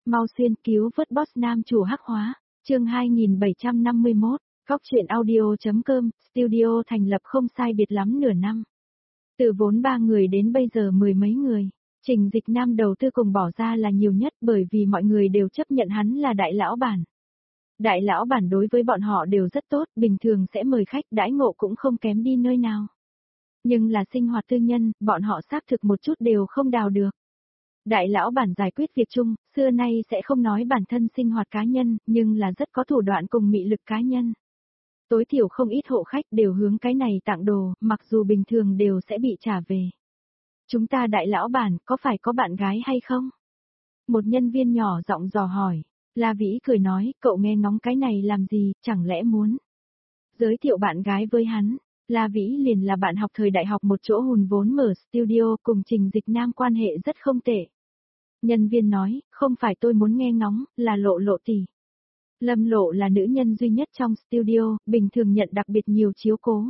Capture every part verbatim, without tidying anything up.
Mau xuyên cứu vớt boss nam chủ hắc hóa, chương hai nghìn bảy trăm năm mươi mốt, Cóc truyện audio.com, studio thành lập không sai biệt lắm nửa năm. Từ vốn ba người đến bây giờ mười mấy người, Trình Dịch Nam đầu tư cùng bỏ ra là nhiều nhất bởi vì mọi người đều chấp nhận hắn là đại lão bản. Đại lão bản đối với bọn họ đều rất tốt, bình thường sẽ mời khách đãi ngộ cũng không kém đi nơi nào. Nhưng là sinh hoạt tư nhân, bọn họ xác thực một chút đều không đào được. Đại lão bản giải quyết việc chung, xưa nay sẽ không nói bản thân sinh hoạt cá nhân, nhưng là rất có thủ đoạn cùng mị lực cá nhân. Tối thiểu không ít hộ khách đều hướng cái này tặng đồ, mặc dù bình thường đều sẽ bị trả về. Chúng ta đại lão bản có phải có bạn gái hay không? Một nhân viên nhỏ giọng dò hỏi. La Vĩ cười nói, cậu nghe ngóng cái này làm gì, chẳng lẽ muốn giới thiệu bạn gái với hắn? La Vĩ liền là bạn học thời đại học một chỗ hùn vốn mở studio, cùng Trình Dịch Nam quan hệ rất không tệ. Nhân viên nói, không phải tôi muốn nghe ngóng, là Lộ Lộ tỷ. Lâm Lộ là nữ nhân duy nhất trong studio, bình thường nhận đặc biệt nhiều chiếu cố.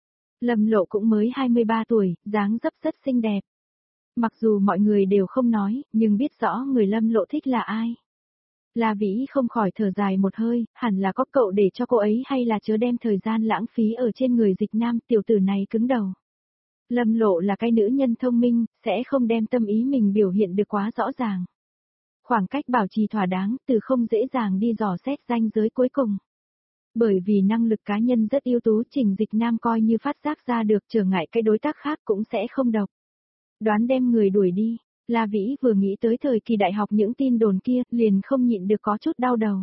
Lâm Lộ cũng mới hai mươi ba tuổi, dáng dấp rất xinh đẹp. Mặc dù mọi người đều không nói, nhưng biết rõ người Lâm Lộ thích là ai. La Vĩ không khỏi thở dài một hơi, hẳn là có cậu để cho cô ấy hay là chớ đem thời gian lãng phí ở trên người Dịch Nam, tiểu tử này cứng đầu. Lâm Lộ là cái nữ nhân thông minh, sẽ không đem tâm ý mình biểu hiện được quá rõ ràng. Khoảng cách bảo trì thỏa đáng, từ không dễ dàng đi dò xét ranh giới cuối cùng. Bởi vì năng lực cá nhân rất ưu tú, Trình Dịch Nam coi như phát giác ra được, trở ngại cái đối tác khác cũng sẽ không độc. Đoán đem người đuổi đi. La Vĩ vừa nghĩ tới thời kỳ đại học những tin đồn kia, liền không nhịn được có chút đau đầu.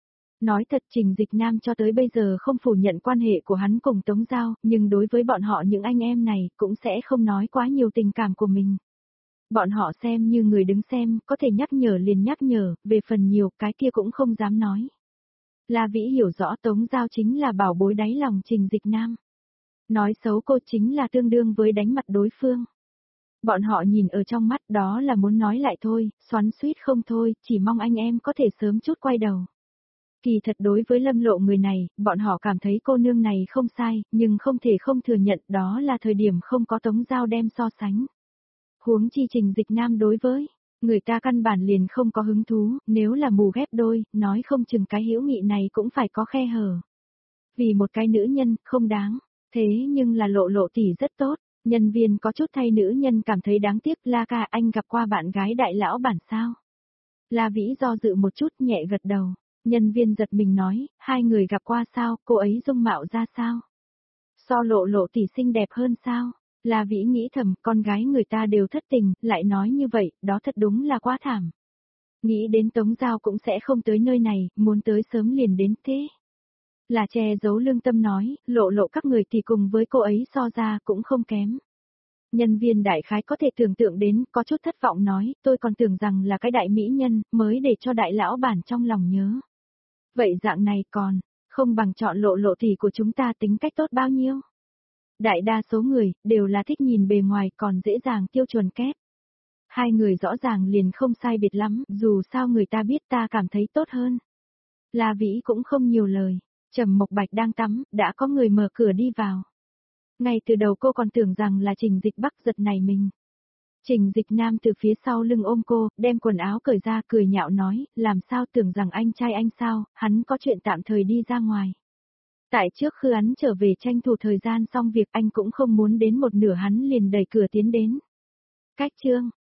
Nói thật, Trình Dịch Nam cho tới bây giờ không phủ nhận quan hệ của hắn cùng Tống Giao, nhưng đối với bọn họ những anh em này, cũng sẽ không nói quá nhiều tình cảm của mình. Bọn họ xem như người đứng xem, có thể nhắc nhở liền nhắc nhở, về phần nhiều, cái kia cũng không dám nói. La Vĩ hiểu rõ Tống Giao chính là bảo bối đáy lòng Trình Dịch Nam. Nói xấu cô chính là tương đương với đánh mặt đối phương. Bọn họ nhìn ở trong mắt, đó là muốn nói lại thôi, xoắn xuýt không thôi, chỉ mong anh em có thể sớm chút quay đầu. Kỳ thật đối với Lâm Lộ người này, bọn họ cảm thấy cô nương này không sai, nhưng không thể không thừa nhận đó là thời điểm không có Tống Giao đem so sánh. Huống chi Trình Dịch Nam đối với người ta căn bản liền không có hứng thú, nếu là mù ghép đôi, nói không chừng cái hữu nghị này cũng phải có khe hở. Vì một cái nữ nhân, không đáng, thế nhưng là Lộ Lộ tỷ rất tốt. Nhân viên có chút thay nữ nhân cảm thấy đáng tiếc. La ca, anh gặp qua bạn gái đại lão bản sao? La Vĩ do dự một chút, nhẹ gật đầu. Nhân viên giật mình nói, hai người gặp qua sao, cô ấy dung mạo ra sao? So Lộ Lộ tỷ xinh đẹp hơn sao? La Vĩ nghĩ thầm, con gái người ta đều thất tình, lại nói như vậy, đó thật đúng là quá thảm. Nghĩ đến Tống Giao cũng sẽ không tới nơi này, muốn tới sớm liền đến thế. Là che giấu lương tâm nói, Lộ Lộ các người thì cùng với cô ấy so ra cũng không kém. Nhân viên đại khái có thể tưởng tượng đến, có chút thất vọng nói, tôi còn tưởng rằng là cái đại mỹ nhân, mới để cho đại lão bản trong lòng nhớ. Vậy dạng này còn, không bằng chọn Lộ Lộ tỷ của chúng ta tính cách tốt bao nhiêu. Đại đa số người, đều là thích nhìn bề ngoài còn dễ dàng tiêu chuẩn kép. Hai người rõ ràng liền không sai biệt lắm, dù sao người ta biết ta cảm thấy tốt hơn. La Vĩ cũng không nhiều lời. Trầm Mộc Bạch đang tắm, đã có người mở cửa đi vào. Ngay từ đầu cô còn tưởng rằng là Trình Dịch Bắc, giật này mình. Trình Dịch Nam từ phía sau lưng ôm cô, đem quần áo cởi ra, cười nhạo nói, làm sao tưởng rằng anh trai anh sao, hắn có chuyện tạm thời đi ra ngoài. Tại trước khi hắn trở về tranh thủ thời gian xong việc, anh cũng không muốn đến một nửa hắn liền đẩy cửa tiến đến. Cách chương,